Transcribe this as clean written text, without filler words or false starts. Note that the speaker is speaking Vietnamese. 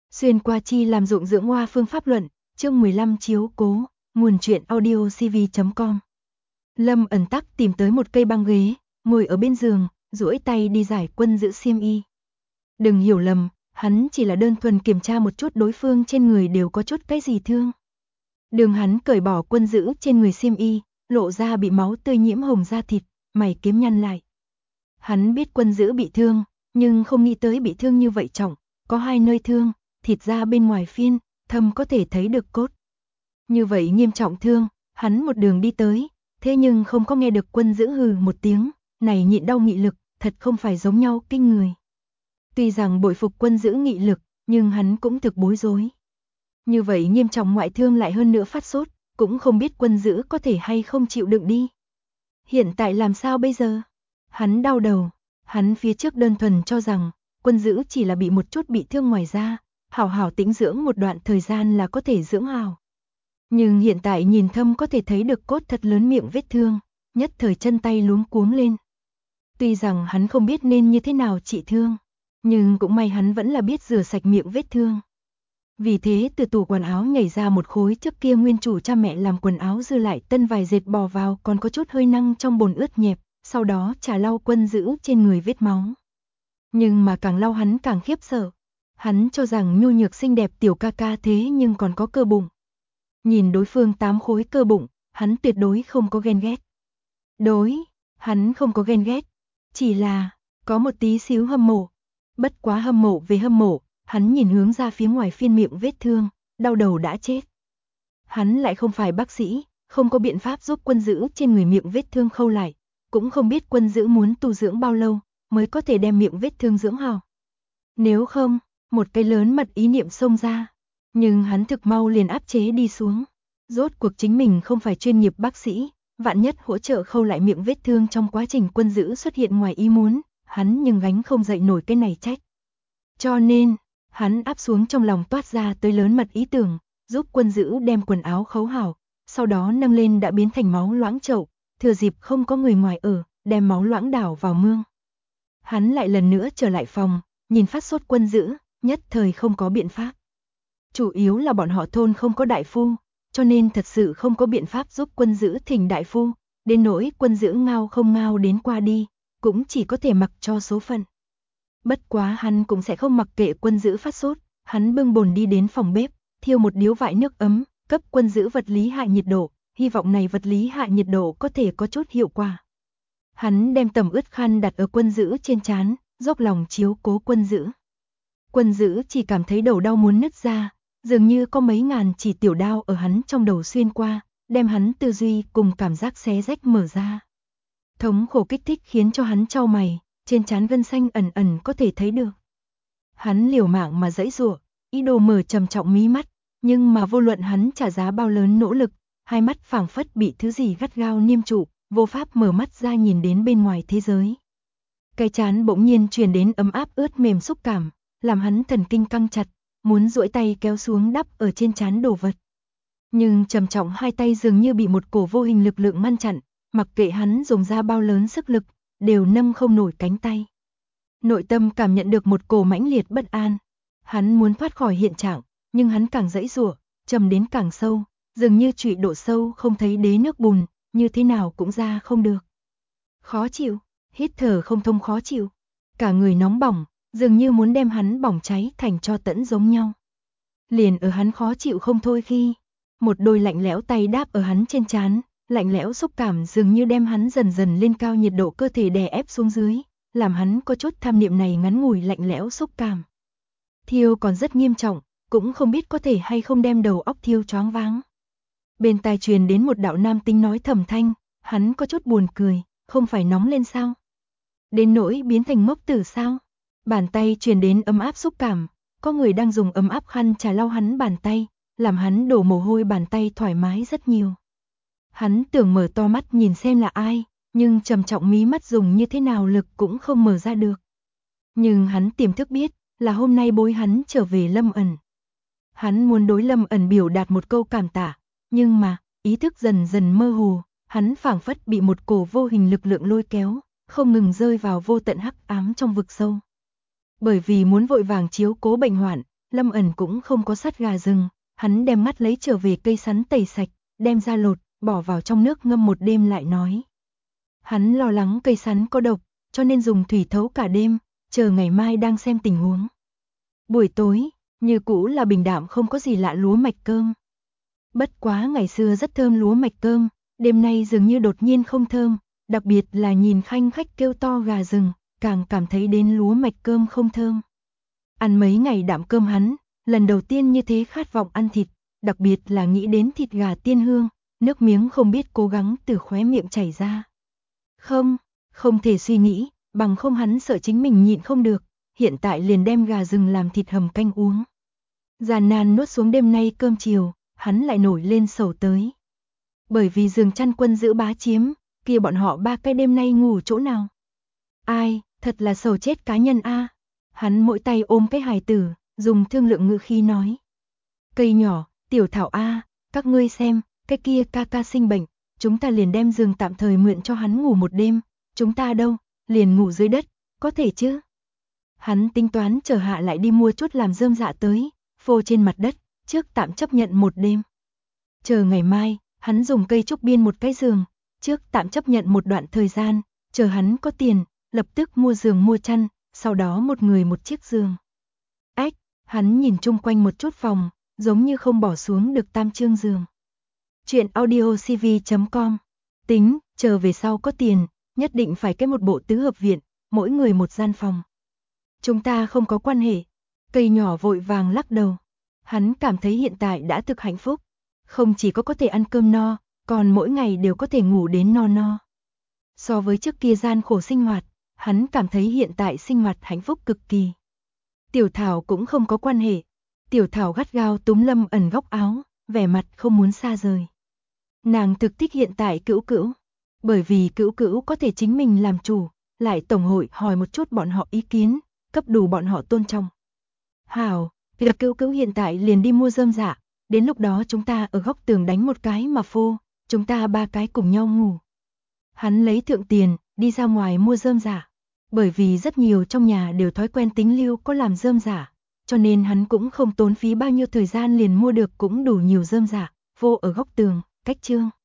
Xuyên qua chi làm dụng dưỡng hoa phương pháp luận, chương 15 chiếu cố, nguồn truyện audio cv.com. Lâm Ẩn Tắc tìm tới một cây băng ghế, ngồi ở bên giường, duỗi tay đi giải Quân Dữ xiêm y. Đừng hiểu lầm, hắn chỉ là đơn thuần kiểm tra một chút đối phương trên người đều có chút cái gì thương. Đường hắn cởi bỏ Quân Dữ trên người xiêm y, lộ ra bị máu tươi nhiễm hồng da thịt, mày kiếm nhăn lại. Hắn biết Quân Dữ bị thương, nhưng không nghĩ tới bị thương như vậy trọng, có hai nơi thương, thịt da bên ngoài phiên, thâm có thể thấy được cốt. Như vậy nghiêm trọng thương, hắn một đường đi tới, thế nhưng không có nghe được Quân Dữ hừ một tiếng, này nhịn đau nghị lực, thật không phải giống nhau kinh người. Tuy rằng bội phục Quân Dữ nghị lực, nhưng hắn cũng thực bối rối. Như vậy nghiêm trọng ngoại thương lại hơn nữa phát sốt, cũng không biết Quân Dữ có thể hay không chịu đựng đi. Hiện tại làm sao bây giờ? Hắn đau đầu, hắn phía trước đơn thuần cho rằng, Quân Dữ chỉ là bị một chút bị thương ngoài da, hảo hảo tĩnh dưỡng một đoạn thời gian là có thể dưỡng hảo. Nhưng hiện tại nhìn thâm có thể thấy được cốt thật lớn miệng vết thương, nhất thời chân tay luống cuống lên. Tuy rằng hắn không biết nên như thế nào trị thương, nhưng cũng may hắn vẫn là biết rửa sạch miệng vết thương. Vì thế từ tủ quần áo nhảy ra một khối trước kia nguyên chủ cha mẹ làm quần áo dư lại tân vài dệt bò vào còn có chút hơi năng trong bồn ướt nhẹp, sau đó trà lau Quân Dữ trên người vết máu. Nhưng mà càng lau hắn càng khiếp sợ. Hắn cho rằng nhu nhược xinh đẹp tiểu ca ca thế nhưng còn có cơ bụng. Nhìn đối phương 8 khối cơ bụng, hắn tuyệt đối không có ghen ghét. Hắn không có ghen ghét, chỉ là có một tí xíu hâm mộ. Bất quá hâm mộ về hâm mộ, hắn nhìn hướng ra phía ngoài phiên miệng vết thương, đau đầu đã chết. Hắn lại không phải bác sĩ, không có biện pháp giúp Quân Dữ trên người miệng vết thương khâu lại, cũng không biết Quân Dữ muốn tu dưỡng bao lâu mới có thể đem miệng vết thương dưỡng hảo. Nếu không, một cái lớn mật ý niệm xông ra, nhưng hắn thực mau liền áp chế đi xuống. Rốt cuộc chính mình không phải chuyên nghiệp bác sĩ, vạn nhất hỗ trợ khâu lại miệng vết thương trong quá trình Quân Dữ xuất hiện ngoài ý muốn, hắn nhưng gánh không dậy nổi cái này trách. Cho nên, hắn áp xuống trong lòng toát ra tới lớn mật ý tưởng, giúp Quân Dữ đem quần áo khấu hảo, sau đó nâng lên đã biến thành máu loãng chậu, thừa dịp không có người ngoài ở, đem máu loãng đảo vào mương. Hắn lại lần nữa trở lại phòng, nhìn phát sốt Quân Dữ, nhất thời không có biện pháp. Chủ yếu là bọn họ thôn không có đại phu, cho nên thật sự không có biện pháp giúp Quân Dữ thỉnh đại phu, đến nỗi Quân Dữ ngao không ngao đến qua đi, cũng chỉ có thể mặc cho số phận. Bất quá hắn cũng sẽ không mặc kệ Quân Dữ phát sốt, hắn bưng bồn đi đến phòng bếp, thiêu một điếu vại nước ấm, cấp Quân Dữ vật lý hạ nhiệt độ, hy vọng này vật lý hạ nhiệt độ có thể có chút hiệu quả. Hắn đem tầm ướt khăn đặt ở Quân Dữ trên trán, dốc lòng chiếu cố Quân Dữ. Quân Dữ chỉ cảm thấy đầu đau muốn nứt ra, dường như có mấy ngàn chỉ tiểu đao ở hắn trong đầu xuyên qua, đem hắn tư duy cùng cảm giác xé rách mở ra. Thống khổ kích thích khiến cho hắn chau mày, trên trán gân xanh ẩn ẩn có thể thấy được. Hắn liều mạng mà giãy giụa, ý đồ mở trầm trọng mí mắt, nhưng mà vô luận hắn trả giá bao lớn nỗ lực, hai mắt phảng phất bị thứ gì gắt gao niêm trụ, vô pháp mở mắt ra nhìn đến bên ngoài thế giới. Cái trán bỗng nhiên truyền đến ấm áp ướt mềm xúc cảm, làm hắn thần kinh căng chặt, muốn duỗi tay kéo xuống đắp ở trên trán đồ vật. Nhưng trầm trọng hai tay dường như bị một cổ vô hình lực lượng ngăn chặn, mặc kệ hắn dùng ra bao lớn sức lực, đều nâng không nổi cánh tay. Nội tâm cảm nhận được một cổ mãnh liệt bất an. Hắn muốn thoát khỏi hiện trạng, nhưng hắn càng giãy giụa, trầm đến càng sâu, dường như trụy độ sâu không thấy đế nước bùn, như thế nào cũng ra không được. Khó chịu, hít thở không thông khó chịu, cả người nóng bỏng, dường như muốn đem hắn bỏng cháy thành tro tẫn giống nhau. Liền ở hắn khó chịu không thôi khi, một đôi lạnh lẽo tay đáp ở hắn trên trán, lạnh lẽo xúc cảm dường như đem hắn dần dần lên cao nhiệt độ cơ thể đè ép xuống dưới, làm hắn có chút tham niệm này ngắn ngủi lạnh lẽo xúc cảm. Thiêu còn rất nghiêm trọng, cũng không biết có thể hay không đem đầu óc thiêu choáng váng. Bên tai truyền đến một đạo nam tính nói thầm thanh, hắn có chút buồn cười, không phải nóng lên sao? Đến nỗi biến thành ngốc tử sao? Bàn tay truyền đến ấm áp xúc cảm, có người đang dùng ấm áp khăn trà lau hắn bàn tay, làm hắn đổ mồ hôi bàn tay thoải mái rất nhiều. Hắn tưởng mở to mắt nhìn xem là ai, nhưng trầm trọng mí mắt dùng như thế nào lực cũng không mở ra được. Nhưng hắn tiềm thức biết, là hôm nay bối hắn trở về Lâm Ẩn. Hắn muốn đối Lâm Ẩn biểu đạt một câu cảm tạ, nhưng mà, ý thức dần dần mơ hồ, hắn phảng phất bị một cổ vô hình lực lượng lôi kéo, không ngừng rơi vào vô tận hắc ám trong vực sâu. Bởi vì muốn vội vàng chiếu cố bệnh hoạn, Lâm Ẩn cũng không có sát gà rừng, hắn đem mắt lấy trở về cây sắn tẩy sạch, đem ra lột, bỏ vào trong nước ngâm một đêm lại nói. Hắn lo lắng cây sắn có độc, cho nên dùng thủy thấu cả đêm, chờ ngày mai đang xem tình huống. Buổi tối, như cũ là bình đạm không có gì lạ lúa mạch cơm. Bất quá ngày xưa rất thơm lúa mạch cơm, đêm nay dường như đột nhiên không thơm, đặc biệt là nhìn khanh khách kêu to gà rừng, càng cảm thấy đến lúa mạch cơm không thơm. Ăn mấy ngày đạm cơm hắn, lần đầu tiên như thế khát vọng ăn thịt, đặc biệt là nghĩ đến thịt gà tiên hương, nước miếng không biết cố gắng từ khóe miệng chảy ra. Không thể suy nghĩ, bằng không hắn sợ chính mình nhịn không được, hiện tại liền đem gà rừng làm thịt hầm canh uống. Giàn nan nuốt xuống đêm nay cơm chiều, hắn lại nổi lên sầu tới. Bởi vì giường chăn quân giữ bá chiếm, kia bọn họ ba cái đêm nay ngủ chỗ nào? Ai, thật là sầu chết cá nhân a. Hắn mỗi tay ôm cái hài tử, dùng thương lượng ngữ khí nói. Cây nhỏ, tiểu thảo a, các ngươi xem, cái kia ca ca sinh bệnh, chúng ta liền đem giường tạm thời mượn cho hắn ngủ một đêm, chúng ta đâu, liền ngủ dưới đất, có thể chứ? Hắn tính toán chờ hạ lại đi mua chút làm rơm dạ tới, phô trên mặt đất, trước tạm chấp nhận một đêm. Chờ ngày mai, hắn dùng cây trúc biên một cái giường, trước tạm chấp nhận một đoạn thời gian, chờ hắn có tiền, lập tức mua giường mua chăn, sau đó một người một chiếc giường. Ách, hắn nhìn chung quanh một chút phòng, giống như không bỏ xuống được tam chương giường. Chuyện audiocv.com. Tính, chờ về sau có tiền, nhất định phải cái một bộ tứ hợp viện, mỗi người một gian phòng. Chúng ta không có quan hệ. Cây nhỏ vội vàng lắc đầu. Hắn cảm thấy hiện tại đã thực hạnh phúc. Không chỉ có thể ăn cơm no, còn mỗi ngày đều có thể ngủ đến no no. So với trước kia gian khổ sinh hoạt, hắn cảm thấy hiện tại sinh hoạt hạnh phúc cực kỳ. Tiểu Thảo cũng không có quan hệ. Tiểu Thảo gắt gao túm Lâm Ẩn góc áo, vẻ mặt không muốn xa rời. Nàng thực thích hiện tại Cữu Cữu, bởi vì Cữu Cữu có thể chính mình làm chủ, lại tổng hội hỏi một chút bọn họ ý kiến, cấp đủ bọn họ tôn trọng. Hảo, việc Cữu Cữu hiện tại liền đi mua rơm dạ, đến lúc đó chúng ta ở góc tường đánh một cái mà phô, chúng ta ba cái cùng nhau ngủ. Hắn lấy thượng tiền, đi ra ngoài mua rơm dạ, bởi vì rất nhiều trong nhà đều thói quen tính lưu có làm rơm dạ, cho nên hắn cũng không tốn phí bao nhiêu thời gian liền mua được cũng đủ nhiều rơm dạ, vô ở góc tường, cách chương.